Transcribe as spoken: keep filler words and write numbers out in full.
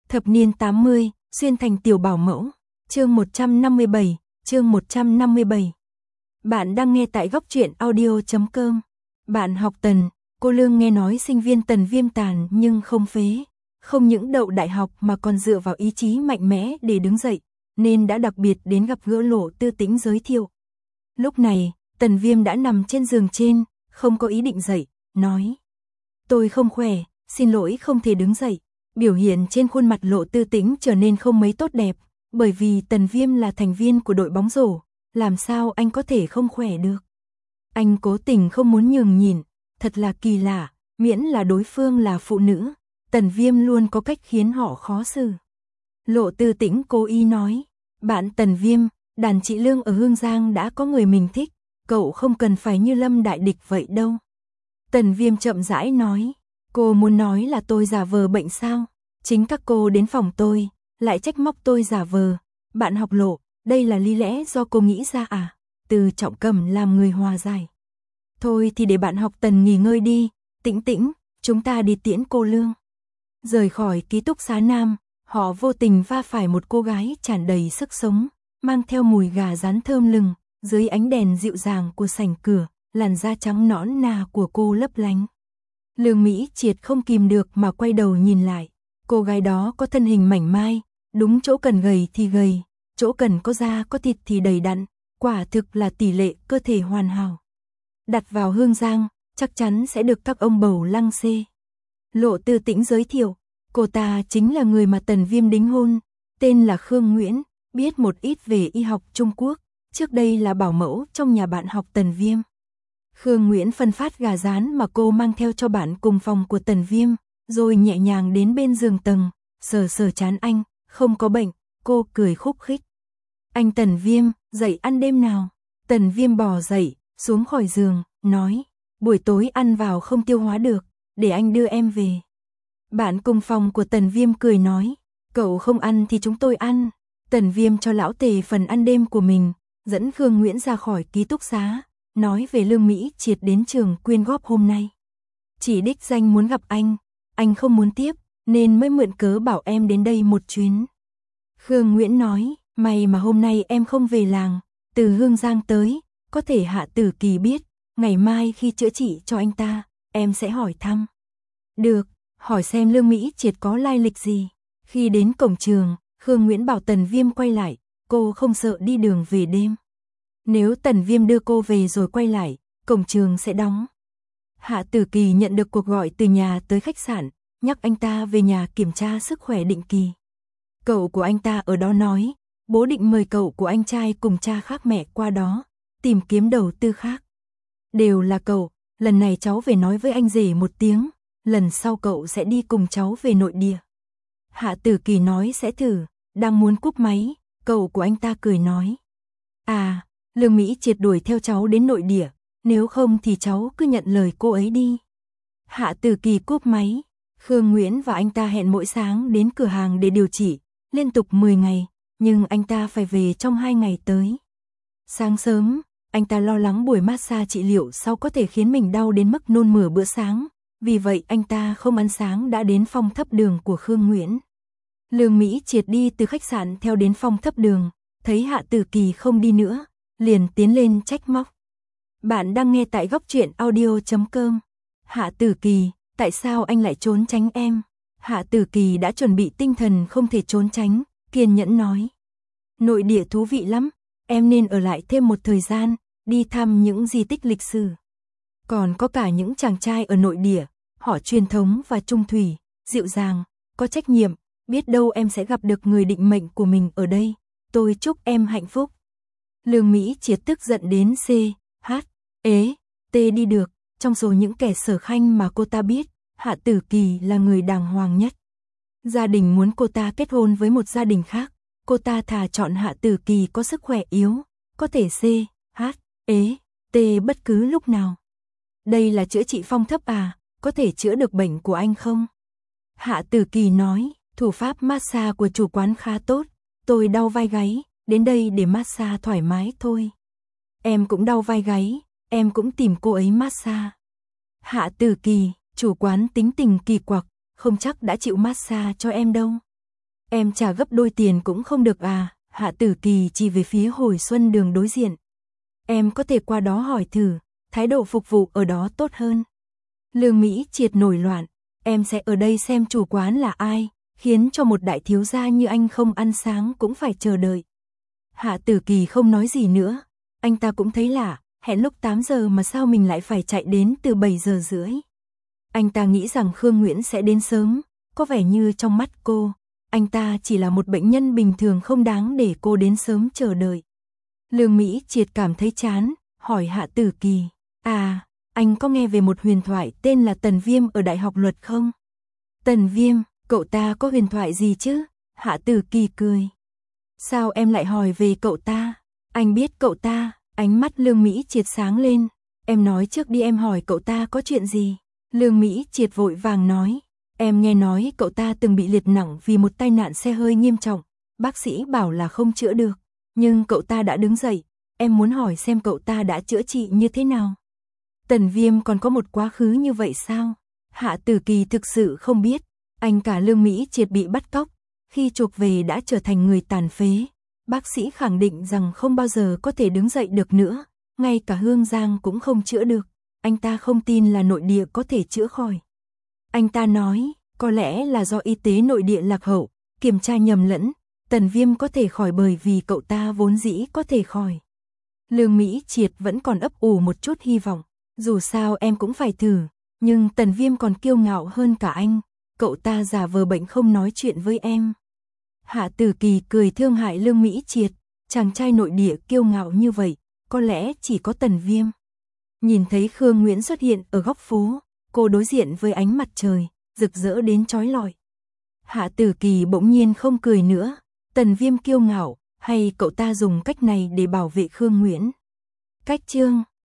Thập niên tám mươi, xuyên thành tiểu bảo mẫu. Chương một trăm năm mươi bảy, chương một trăm năm mươi bảy. Bạn đang nghe tại góc truyện audio chấm com. Bạn học Tần, cô Lương nghe nói sinh viên Tần Viêm tàn nhưng không phế, không những đậu đại học mà còn dựa vào ý chí mạnh mẽ để đứng dậy, nên đã đặc biệt đến gặp gỡ Lộ Tư Tĩnh giới thiệu. Lúc này, Tần Viêm đã nằm trên giường trên, không có ý định dậy, nói: "Tôi không khỏe, xin lỗi không thể đứng dậy." Biểu hiện trên khuôn mặt Lộ Tư Tĩnh trở nên không mấy tốt đẹp, bởi vì Tần Viêm là thành viên của đội bóng rổ, làm sao anh có thể không khỏe được. Anh cố tình không muốn nhường nhịn, thật là kỳ lạ, miễn là đối phương là phụ nữ, Tần Viêm luôn có cách khiến họ khó xử. Lộ Tư Tĩnh cố ý nói: "Bạn Tần Viêm, đàn chị Lương ở Hương Giang đã có người mình thích, cậu không cần phải như Lâm đại địch vậy đâu." Tần Viêm chậm rãi nói: "Cô muốn nói là tôi giả vờ bệnh sao? Chính các cô đến phòng tôi, lại trách móc tôi giả vờ. Bạn học Lộ, đây là lý lẽ do cô nghĩ ra à?" Từ Trọng Cẩm làm người hòa giải. "Thôi thì để bạn học Tần nghỉ ngơi đi, Tĩnh Tĩnh, chúng ta đi tiễn cô Lương." Rời khỏi ký túc xá nam, họ vô tình va phải một cô gái tràn đầy sức sống, mang theo mùi gà rán thơm lừng, dưới ánh đèn dịu dàng của sảnh cửa, làn da trắng nõn nà của cô lấp lánh. Lương Mỹ Triệt không kìm được mà quay đầu nhìn lại, cô gái đó có thân hình mảnh mai, đúng chỗ cần gầy thì gầy, chỗ cần có da có thịt thì đầy đặn, quả thực là tỷ lệ cơ thể hoàn hảo. Đặt vào Hương Giang, chắc chắn sẽ được các ông bầu lăng xê. Lộ Tư Tĩnh giới thiệu, cô ta chính là người mà Tần Viêm đính hôn, tên là Khương Nguyễn, biết một ít về y học Trung Quốc, trước đây là bảo mẫu trong nhà bạn học Tần Viêm. Khương Nguyễn phân phát gà rán mà cô mang theo cho bạn cùng phòng của Tần Viêm, rồi nhẹ nhàng đến bên giường tầng, sờ sờ trán anh, không có bệnh, cô cười khúc khích. "Anh Tần Viêm, dậy ăn đêm nào?" Tần Viêm bò dậy, xuống khỏi giường, nói: "Buổi tối ăn vào không tiêu hóa được, để anh đưa em về." Bạn cùng phòng của Tần Viêm cười nói: "Cậu không ăn thì chúng tôi ăn." Tần Viêm cho lão Tề phần ăn đêm của mình, dẫn Khương Nguyễn ra khỏi ký túc xá, nói về Lương Mỹ Triệt đến trường quyên góp hôm nay. Chỉ đích danh muốn gặp anh, anh không muốn tiếp, nên mới mượn cớ bảo em đến đây một chuyến. Khương Nguyễn nói: "May mà hôm nay em không về làng, từ Hương Giang tới, có thể Hạ Tử Kỳ biết, ngày mai khi chữa trị cho anh ta, em sẽ hỏi thăm." "Được, hỏi xem Lương Mỹ Triệt có lai lịch gì." Khi đến cổng trường, Khương Nguyễn bảo Tần Viêm quay lại, cô không sợ đi đường về đêm. Nếu Tần Viêm đưa cô về rồi quay lại, cổng trường sẽ đóng. Hạ Tử Kỳ nhận được cuộc gọi từ nhà tới khách sạn, nhắc anh ta về nhà kiểm tra sức khỏe định kỳ. Cậu của anh ta ở đó nói, bố định mời cậu của anh trai cùng cha khác mẹ qua đó, tìm kiếm đầu tư khác. "Đều là cậu, lần này cháu về nói với anh rể một tiếng, lần sau cậu sẽ đi cùng cháu về nội địa." Hạ Tử Kỳ nói sẽ thử, đang muốn cúp máy, cậu của anh ta cười nói: "À, Lương Mỹ Triệt đuổi theo cháu đến nội địa, nếu không thì cháu cứ nhận lời cô ấy đi." Hạ Tử Kỳ cúp máy, Khương Nguyễn và anh ta hẹn mỗi sáng đến cửa hàng để điều trị, liên tục mười ngày, nhưng anh ta phải về trong hai ngày tới. Sáng sớm, anh ta lo lắng buổi massage trị liệu sau có thể khiến mình đau đến mức nôn mửa bữa sáng, vì vậy anh ta không ăn sáng đã đến phòng thấp đường của Khương Nguyễn. Lương Mỹ Triệt đi từ khách sạn theo đến phòng thấp đường, thấy Hạ Tử Kỳ không đi nữa, liền tiến lên trách móc. Bạn đang nghe tại góc truyện audio chấm com. "Hạ Tử Kỳ, tại sao anh lại trốn tránh em?" Hạ Tử Kỳ đã chuẩn bị tinh thần không thể trốn tránh, kiên nhẫn nói: "Nội địa thú vị lắm, em nên ở lại thêm một thời gian, đi thăm những di tích lịch sử. Còn có cả những chàng trai ở nội địa, họ truyền thống và trung thủy, dịu dàng, có trách nhiệm, biết đâu em sẽ gặp được người định mệnh của mình ở đây, tôi chúc em hạnh phúc." Lương Mỹ Triệt tức giận đến C, H, ế, T đi được, trong số những kẻ sở khanh mà cô ta biết, Hạ Tử Kỳ là người đàng hoàng nhất. Gia đình muốn cô ta kết hôn với một gia đình khác, cô ta thà chọn Hạ Tử Kỳ có sức khỏe yếu, có thể C, H, ế, T bất cứ lúc nào. "Đây là chữa trị phong thấp à, có thể chữa được bệnh của anh không?" Hạ Tử Kỳ nói, thủ pháp massage của chủ quán khá tốt, tôi đau vai gáy, đến đây để massage thoải mái thôi. Em cũng đau vai gáy, em cũng tìm cô ấy massage. Hạ Tử Kỳ, chủ quán tính tình kỳ quặc, không chắc đã chịu massage cho em đâu. Em trả gấp đôi tiền cũng không được à? Hạ Tử Kỳ chỉ về phía Hồi Xuân Đường đối diện. Em có thể qua đó hỏi thử, thái độ phục vụ ở đó tốt hơn. Lương Mỹ Triệt nổi loạn, em sẽ ở đây xem chủ quán là ai, khiến cho một đại thiếu gia như anh không ăn sáng cũng phải chờ đợi. Hạ Tử Kỳ không nói gì nữa, anh ta cũng thấy lạ, hẹn lúc tám giờ mà sao mình lại phải chạy đến từ bảy giờ rưỡi. Anh ta nghĩ rằng Khương Nguyễn sẽ đến sớm, có vẻ như trong mắt cô, anh ta chỉ là một bệnh nhân bình thường không đáng để cô đến sớm chờ đợi. Lương Mỹ Triệt cảm thấy chán, hỏi Hạ Tử Kỳ, à, anh có nghe về một huyền thoại tên là Tần Viêm ở Đại học Luật không? Tần Viêm, cậu ta có huyền thoại gì chứ? Hạ Tử Kỳ cười. Sao em lại hỏi về cậu ta? Anh biết cậu ta, ánh mắt Lương Mỹ Triệt sáng lên. Em nói trước đi, em hỏi cậu ta có chuyện gì? Lương Mỹ Triệt vội vàng nói. Em nghe nói cậu ta từng bị liệt nặng vì một tai nạn xe hơi nghiêm trọng. Bác sĩ bảo là không chữa được. Nhưng cậu ta đã đứng dậy. Em muốn hỏi xem cậu ta đã chữa trị như thế nào? Tần Viêm còn có một quá khứ như vậy sao? Hạ Tử Kỳ thực sự không biết. Anh cả Lương Mỹ Triệt bị bắt cóc. Khi chuộc về đã trở thành người tàn phế. Bác sĩ khẳng định rằng không bao giờ có thể đứng dậy được nữa. Ngay cả Hương Giang cũng không chữa được. Anh ta không tin là nội địa có thể chữa khỏi. Anh ta nói, có lẽ là do y tế nội địa lạc hậu, kiểm tra nhầm lẫn. Tần Viêm có thể khỏi bởi vì cậu ta vốn dĩ có thể khỏi. Lương Mỹ Triệt vẫn còn ấp ủ một chút hy vọng. Dù sao em cũng phải thử. Nhưng Tần Viêm còn kiêu ngạo hơn cả anh. Cậu ta giả vờ bệnh không nói chuyện với em. Hạ Tử Kỳ cười thương hại Lương Mỹ Triệt. Chàng trai nội địa kiêu ngạo như vậy, có lẽ chỉ có Tần Viêm. Nhìn thấy Khương Nguyễn xuất hiện ở góc phố, cô đối diện với ánh mặt trời, rực rỡ đến chói lọi. Hạ Tử Kỳ bỗng nhiên không cười nữa. Tần Viêm kiêu ngạo, hay cậu ta dùng cách này để bảo vệ Khương Nguyễn? Cách chương